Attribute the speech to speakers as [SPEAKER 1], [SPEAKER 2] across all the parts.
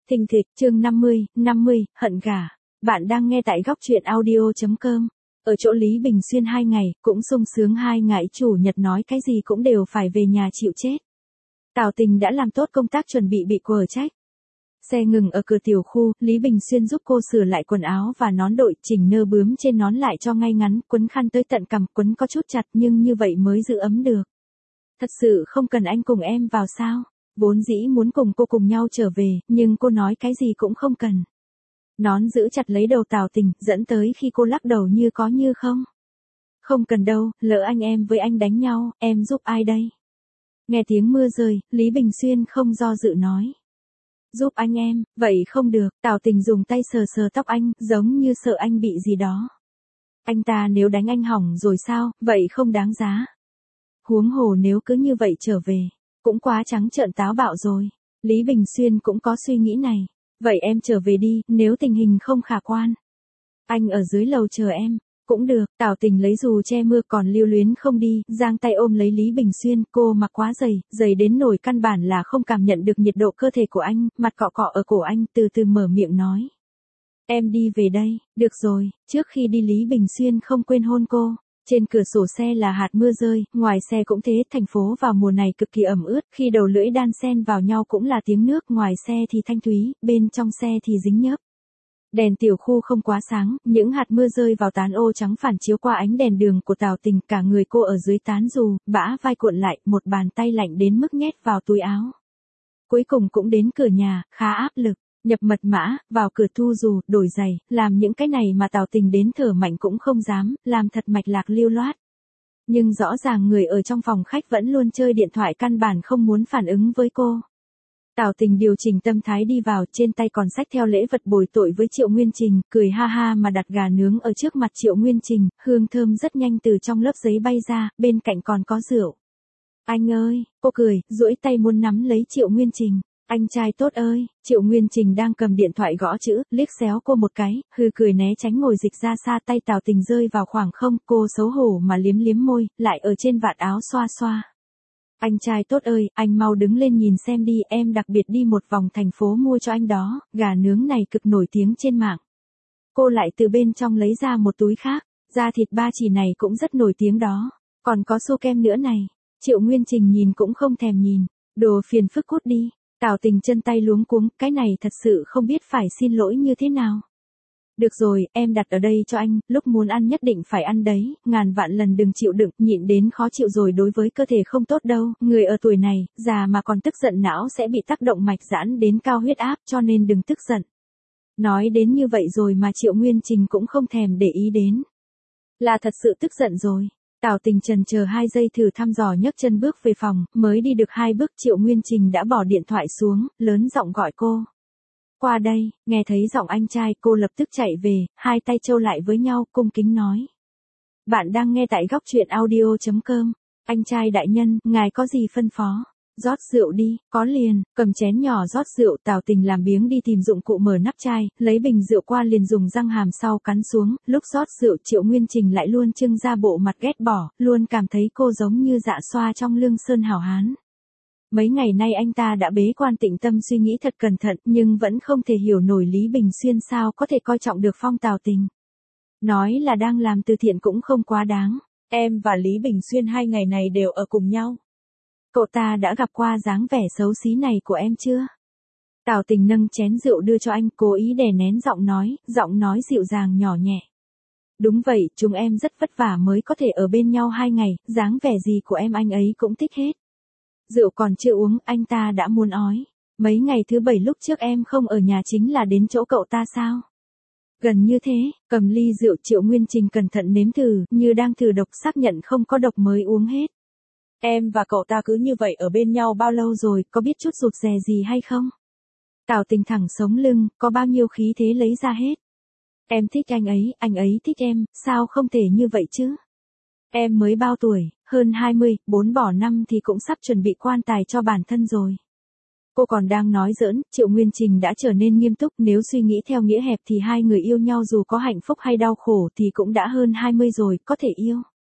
[SPEAKER 1] Thình thịch, chương 50, hận gả. Bạn đang nghe tại góc truyện audio.com. Ở chỗ Lý Bình Xuyên 2 ngày, cũng sung sướng 2 ngày chủ nhật nói cái gì cũng đều phải về nhà chịu chết. Tào Tình đã làm tốt công tác chuẩn bị quở trách. Xe ngừng ở cửa tiểu khu, Lý Bình Xuyên giúp cô sửa lại quần áo và nón đội, chỉnh nơ bướm trên nón lại cho ngay ngắn, quấn khăn tới tận cằm, quấn có chút chặt nhưng như vậy mới giữ ấm được. Thật sự không cần anh cùng em vào sao? Vốn dĩ muốn cùng cô cùng nhau trở về, nhưng cô nói cái gì cũng không cần. Nón giữ chặt lấy đầu Tào Tình, dẫn tới khi cô lắc đầu như có như không. Không cần đâu, lỡ anh em với anh đánh nhau, em giúp ai đây? Nghe tiếng mưa rơi, Lý Bình Xuyên không do dự nói. Giúp anh em, vậy không được, Tào Tình dùng tay sờ sờ tóc anh, giống như sợ anh bị gì đó. Anh ta nếu đánh anh hỏng rồi sao, vậy không đáng giá. Huống hồ nếu cứ như vậy trở về, cũng quá trắng trợn táo bạo rồi. Lý Bình Xuyên cũng có suy nghĩ này. Vậy em trở về đi, nếu tình hình không khả quan. Anh ở dưới lầu chờ em. Cũng được, Tào Tình lấy dù che mưa còn lưu luyến không đi, giang tay ôm lấy Lý Bình Xuyên, cô mặc quá dày đến nổi căn bản là không cảm nhận được nhiệt độ cơ thể của anh, mặt cọ cọ ở cổ anh, từ từ mở miệng nói. Em đi về đây, được rồi, trước khi đi Lý Bình Xuyên không quên hôn cô. Trên cửa sổ xe là hạt mưa rơi, ngoài xe cũng thế, thành phố vào mùa này cực kỳ ẩm ướt, khi đầu lưỡi đan xen vào nhau cũng là tiếng nước, ngoài xe thì thanh thúy, bên trong xe thì dính nhớp. Đèn tiểu khu không quá sáng, những hạt mưa rơi vào tán ô trắng phản chiếu qua ánh đèn đường của Tào Tình, cả người cô ở dưới tán dù, bã vai cuộn lại, một bàn tay lạnh đến mức nhét vào túi áo. Cuối cùng cũng đến cửa nhà, khá áp lực. Nhập mật mã, vào cửa thu dù, đổi giày, làm những cái này mà Tào Tình đến thở mạnh cũng không dám, làm thật mạch lạc lưu loát. Nhưng rõ ràng người ở trong phòng khách vẫn luôn chơi điện thoại căn bản không muốn phản ứng với cô. Tào Tình điều chỉnh tâm thái đi vào, trên tay còn xách theo lễ vật bồi tội với Triệu Nguyên Trình, cười ha ha mà đặt gà nướng ở trước mặt Triệu Nguyên Trình, hương thơm rất nhanh từ trong lớp giấy bay ra, bên cạnh còn có rượu. Anh ơi, cô cười, duỗi tay muốn nắm lấy Triệu Nguyên Trình. Anh trai tốt ơi, Triệu Nguyên Trình đang cầm điện thoại gõ chữ, liếc xéo cô một cái, hư cười né tránh ngồi dịch ra xa, tay Tào Tình rơi vào khoảng không, cô xấu hổ mà liếm liếm môi, lại ở trên vạt áo xoa xoa. Anh trai tốt ơi, anh mau đứng lên nhìn xem đi, em đặc biệt đi một vòng thành phố mua cho anh đó, gà nướng này cực nổi tiếng trên mạng. Cô lại từ bên trong lấy ra một túi khác, da thịt ba chỉ này cũng rất nổi tiếng đó, còn có xô kem nữa này. Triệu Nguyên Trình nhìn cũng không thèm nhìn, đồ phiền phức cút đi. Tào Tình chân tay luống cuống, cái này thật sự không biết phải xin lỗi như thế nào. Được rồi, em đặt ở đây cho anh, lúc muốn ăn nhất định phải ăn đấy, ngàn vạn lần đừng chịu đựng, nhịn đến khó chịu rồi đối với cơ thể không tốt đâu, người ở tuổi này, già mà còn tức giận não sẽ bị tác động mạch giãn đến cao huyết áp, cho nên đừng tức giận. Nói đến như vậy rồi mà Triệu Nguyên Trình cũng không thèm để ý đến. Là thật sự tức giận rồi. Tào Tình chần chờ 2 giây thử thăm dò nhấc chân bước về phòng, mới đi được 2 bước Triệu Nguyên Trình đã bỏ điện thoại xuống, lớn giọng gọi cô. Qua đây, nghe thấy giọng anh trai cô lập tức chạy về, hai tay châu lại với nhau, cung kính nói. Bạn đang nghe tại góc truyện audio.com, anh trai đại nhân, ngài có gì phân phó? Rót rượu đi, có liền, cầm chén nhỏ rót rượu, Tào Tình làm biếng đi tìm dụng cụ mở nắp chai, lấy bình rượu qua liền dùng răng hàm sau cắn xuống, lúc rót rượu Triệu Nguyên Trình lại luôn trưng ra bộ mặt ghét bỏ, luôn cảm thấy cô giống như dạ xoa trong lương sơn hảo hán. Mấy ngày nay anh ta đã bế quan tĩnh tâm suy nghĩ thật cẩn thận, nhưng vẫn không thể hiểu nổi Lý Bình Xuyên sao có thể coi trọng được phong Tào Tình. Nói là đang làm từ thiện cũng không quá đáng. Em và Lý Bình Xuyên 2 ngày này đều ở cùng nhau. Cậu ta đã gặp qua dáng vẻ xấu xí này của em chưa? Tào Tình nâng chén rượu đưa cho anh, cố ý đè nén giọng nói dịu dàng nhỏ nhẹ. Đúng vậy, chúng em rất vất vả mới có thể ở bên nhau 2 ngày, dáng vẻ gì của em anh ấy cũng thích hết. Rượu còn chưa uống, anh ta đã muốn ói. Mấy ngày thứ 7 lúc trước em không ở nhà chính là đến chỗ cậu ta sao? Gần như thế, cầm ly rượu Triệu Nguyên Trình cẩn thận nếm thử, như đang thử độc, xác nhận không có độc mới uống hết. Em và cậu ta cứ như vậy ở bên nhau bao lâu rồi, có biết chút rụt rè gì hay không? Tào Tình thẳng sống lưng, có bao nhiêu khí thế lấy ra hết. Em thích anh ấy thích em, sao không thể như vậy chứ? Em mới bao tuổi, hơn 20, 4 bỏ 5 thì cũng sắp chuẩn bị quan tài cho bản thân rồi. Cô còn đang nói giỡn, Triệu Nguyên Trình đã trở nên nghiêm túc, nếu suy nghĩ theo nghĩa hẹp thì hai người yêu nhau dù có hạnh phúc hay đau khổ thì cũng đã hơn 20 rồi, có thể yêu.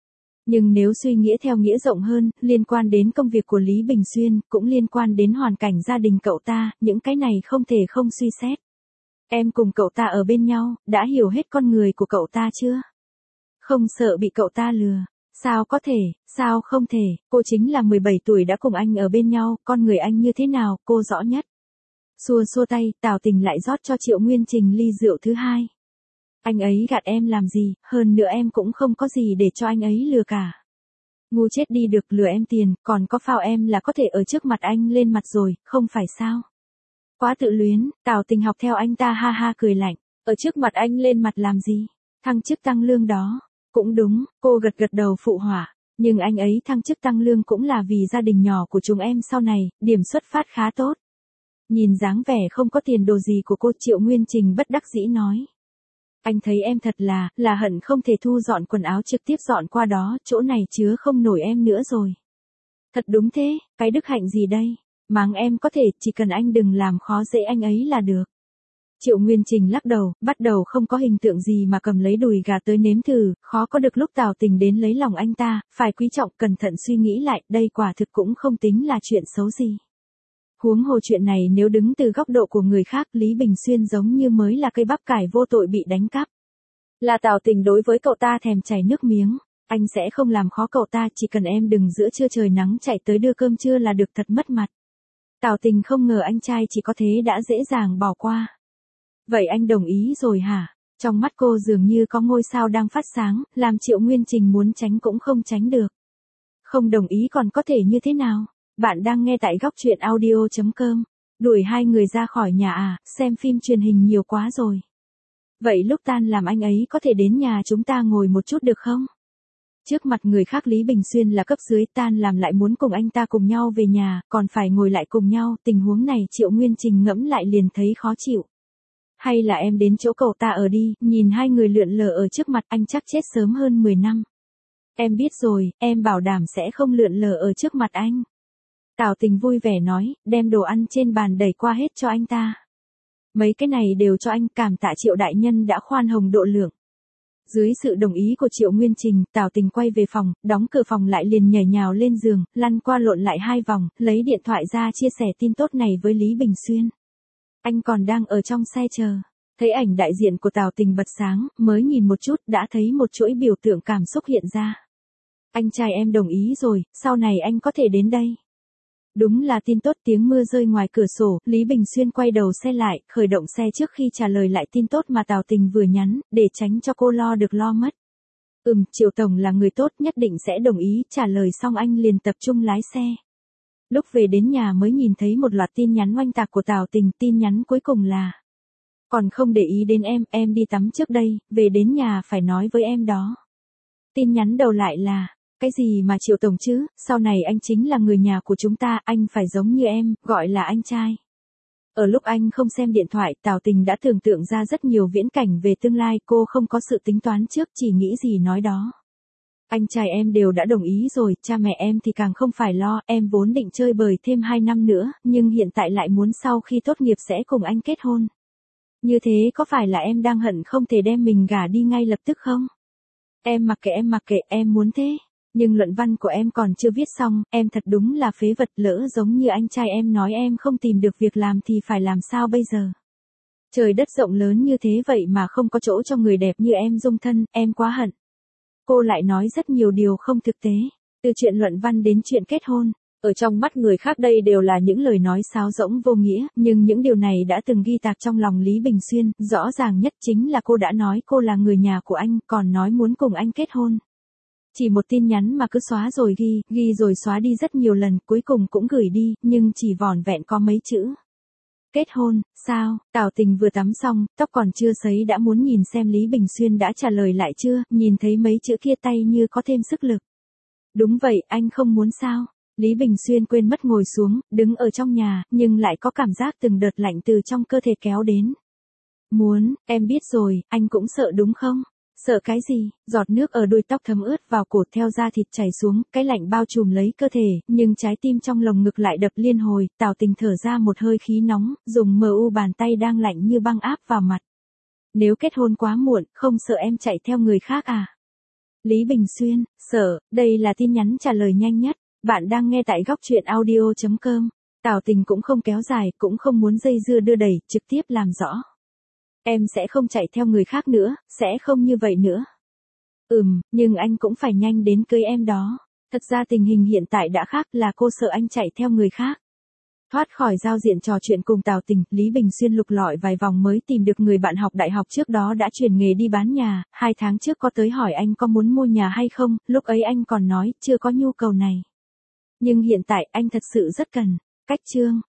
[SPEAKER 1] Nhưng nếu suy nghĩa theo nghĩa rộng hơn, liên quan đến công việc của Lý Bình Xuyên, cũng liên quan đến hoàn cảnh gia đình cậu ta, những cái này không thể không suy xét. Em cùng cậu ta ở bên nhau, đã hiểu hết con người của cậu ta chưa? Không sợ bị cậu ta lừa. Sao có thể, sao không thể, cô chính là 17 tuổi đã cùng anh ở bên nhau, con người anh như thế nào, cô rõ nhất. Xua xua tay, Tào Tình lại rót cho Triệu Nguyên Trình ly rượu thứ hai. Anh ấy gạt em làm gì, hơn nữa em cũng không có gì để cho anh ấy lừa cả. Ngu chết đi được, lừa em tiền, còn có phao em là có thể ở trước mặt anh lên mặt rồi, không phải sao? Quá tự luyến, Tào Tình học theo anh ta ha ha cười lạnh, ở trước mặt anh lên mặt làm gì? Thăng chức tăng lương đó. Cũng đúng, cô gật gật đầu phụ họa, nhưng anh ấy thăng chức tăng lương cũng là vì gia đình nhỏ của chúng em sau này, điểm xuất phát khá tốt. Nhìn dáng vẻ không có tiền đồ gì của cô, Triệu Nguyên Trình bất đắc dĩ nói. Anh thấy em thật là hận không thể thu dọn quần áo trực tiếp dọn qua đó, chỗ này chứa không nổi em nữa rồi. Thật đúng thế, cái đức hạnh gì đây? Mắng em có thể, chỉ cần anh đừng làm khó dễ anh ấy là được. Triệu Nguyên Trình lắc đầu, bắt đầu không có hình tượng gì mà cầm lấy đùi gà tới nếm thử, khó có được lúc Tào Tình đến lấy lòng anh ta, phải quý trọng cẩn thận suy nghĩ lại, đây quả thực cũng không tính là chuyện xấu gì. Huống hồ chuyện này nếu đứng từ góc độ của người khác, Lý Bình Xuyên giống như mới là cây bắp cải vô tội bị đánh cắp. Là Tào Tình đối với cậu ta thèm chảy nước miếng, anh sẽ không làm khó cậu ta, chỉ cần em đừng giữa trưa trời nắng chạy tới đưa cơm trưa là được, thật mất mặt. Tào Tình không ngờ anh trai chỉ có thế đã dễ dàng bỏ qua. Vậy anh đồng ý rồi hả? Trong mắt cô dường như có ngôi sao đang phát sáng, làm Triệu Nguyên Trình muốn tránh cũng không tránh được. Không đồng ý còn có thể như thế nào? Bạn đang nghe tại góc truyện audio.com. Đuổi hai người ra khỏi nhà à, xem phim truyền hình nhiều quá rồi. Vậy lúc tan làm anh ấy có thể đến nhà chúng ta ngồi một chút được không? Trước mặt người khác Lý Bình Xuyên là cấp dưới, tan làm lại muốn cùng anh ta cùng nhau về nhà, còn phải ngồi lại cùng nhau, tình huống này Triệu Nguyên Trình ngẫm lại liền thấy khó chịu. Hay là em đến chỗ cậu ta ở đi, nhìn hai người lượn lờ ở trước mặt anh chắc chết sớm hơn 10 năm. Em biết rồi, em bảo đảm sẽ không lượn lờ ở trước mặt anh. Tào Tình vui vẻ nói, đem đồ ăn trên bàn đẩy qua hết cho anh ta. Mấy cái này đều cho anh, cảm tạ Triệu đại nhân đã khoan hồng độ lượng. Dưới sự đồng ý của Triệu Nguyên Trình, Tào Tình quay về phòng, đóng cửa phòng lại liền nhảy nhào lên giường, lăn qua lộn lại 2 vòng, lấy điện thoại ra chia sẻ tin tốt này với Lý Bình Xuyên. Anh còn đang ở trong xe chờ. Thấy ảnh đại diện của Tào Tình bật sáng, mới nhìn một chút đã thấy một chuỗi biểu tượng cảm xúc hiện ra. Anh trai em đồng ý rồi, sau này anh có thể đến đây. Đúng là tin tốt, tiếng mưa rơi ngoài cửa sổ, Lý Bình Xuyên quay đầu xe lại, khởi động xe trước khi trả lời lại tin tốt mà Tào Tình vừa nhắn, để tránh cho cô lo được lo mất. Triệu Tổng là người tốt, nhất định sẽ đồng ý, trả lời xong anh liền tập trung lái xe. Lúc về đến nhà mới nhìn thấy một loạt tin nhắn oanh tạc của Tào Tình, tin nhắn cuối cùng là: còn không để ý đến em đi tắm trước đây, về đến nhà phải nói với em đó. Tin nhắn đầu lại là: cái gì mà Triệu Tổng chứ, sau này anh chính là người nhà của chúng ta, anh phải giống như em, gọi là anh trai. Ở lúc anh không xem điện thoại, Tào Tình đã tưởng tượng ra rất nhiều viễn cảnh về tương lai, cô không có sự tính toán trước, chỉ nghĩ gì nói đó. Anh trai em đều đã đồng ý rồi, cha mẹ em thì càng không phải lo, em vốn định chơi bời thêm 2 năm nữa, nhưng hiện tại lại muốn sau khi tốt nghiệp sẽ cùng anh kết hôn. Như thế có phải là em đang hận không thể đem mình gả đi ngay lập tức không? Em mặc kệ, em muốn thế. Nhưng luận văn của em còn chưa viết xong, em thật đúng là phế vật, lỡ giống như anh trai em nói em không tìm được việc làm thì phải làm sao bây giờ? Trời đất rộng lớn như thế vậy mà không có chỗ cho người đẹp như em dung thân, em quá hận. Cô lại nói rất nhiều điều không thực tế, từ chuyện luận văn đến chuyện kết hôn. Ở trong mắt người khác đây đều là những lời nói sáo rỗng vô nghĩa, nhưng những điều này đã từng ghi tạc trong lòng Lý Bình Xuyên, rõ ràng nhất chính là cô đã nói cô là người nhà của anh, còn nói muốn cùng anh kết hôn. Chỉ một tin nhắn mà cứ xóa rồi ghi rồi xóa đi rất nhiều lần, cuối cùng cũng gửi đi, nhưng chỉ vỏn vẹn có mấy chữ. Kết hôn, sao? Tào Tình vừa tắm xong, tóc còn chưa sấy đã muốn nhìn xem Lý Bình Xuyên đã trả lời lại chưa, nhìn thấy mấy chữ kia tay như có thêm sức lực. Đúng vậy, anh không muốn sao? Lý Bình Xuyên quên mất ngồi xuống, đứng ở trong nhà, nhưng lại có cảm giác từng đợt lạnh từ trong cơ thể kéo đến. Muốn, em biết rồi, anh cũng sợ đúng không? Sợ cái gì? Giọt nước ở đuôi tóc thấm ướt vào cổ, theo da thịt chảy xuống, cái lạnh bao trùm lấy cơ thể, nhưng trái tim trong lồng ngực lại đập liên hồi, Tào Tình thở ra một hơi khí nóng, dùng bàn tay đang lạnh như băng áp vào mặt. Nếu kết hôn quá muộn, không sợ em chạy theo người khác à? Lý Bình Xuyên, sợ, đây là tin nhắn trả lời nhanh nhất. Bạn đang nghe tại góc chuyện audio.com. Tào Tình cũng không kéo dài, cũng không muốn dây dưa đưa đẩy, trực tiếp làm rõ. Em sẽ không chạy theo người khác nữa, sẽ không như vậy nữa. Nhưng anh cũng phải nhanh đến cưới em đó. Thật ra tình hình hiện tại đã khác, là cô sợ anh chạy theo người khác. Thoát khỏi giao diện trò chuyện cùng Tào Tình, Lý Bình Xuyên lục lọi vài vòng mới tìm được người bạn học đại học trước đó đã chuyển nghề đi bán nhà, 2 tháng trước có tới hỏi anh có muốn mua nhà hay không, lúc ấy anh còn nói chưa có nhu cầu này. Nhưng hiện tại anh thật sự rất cần. Cách chương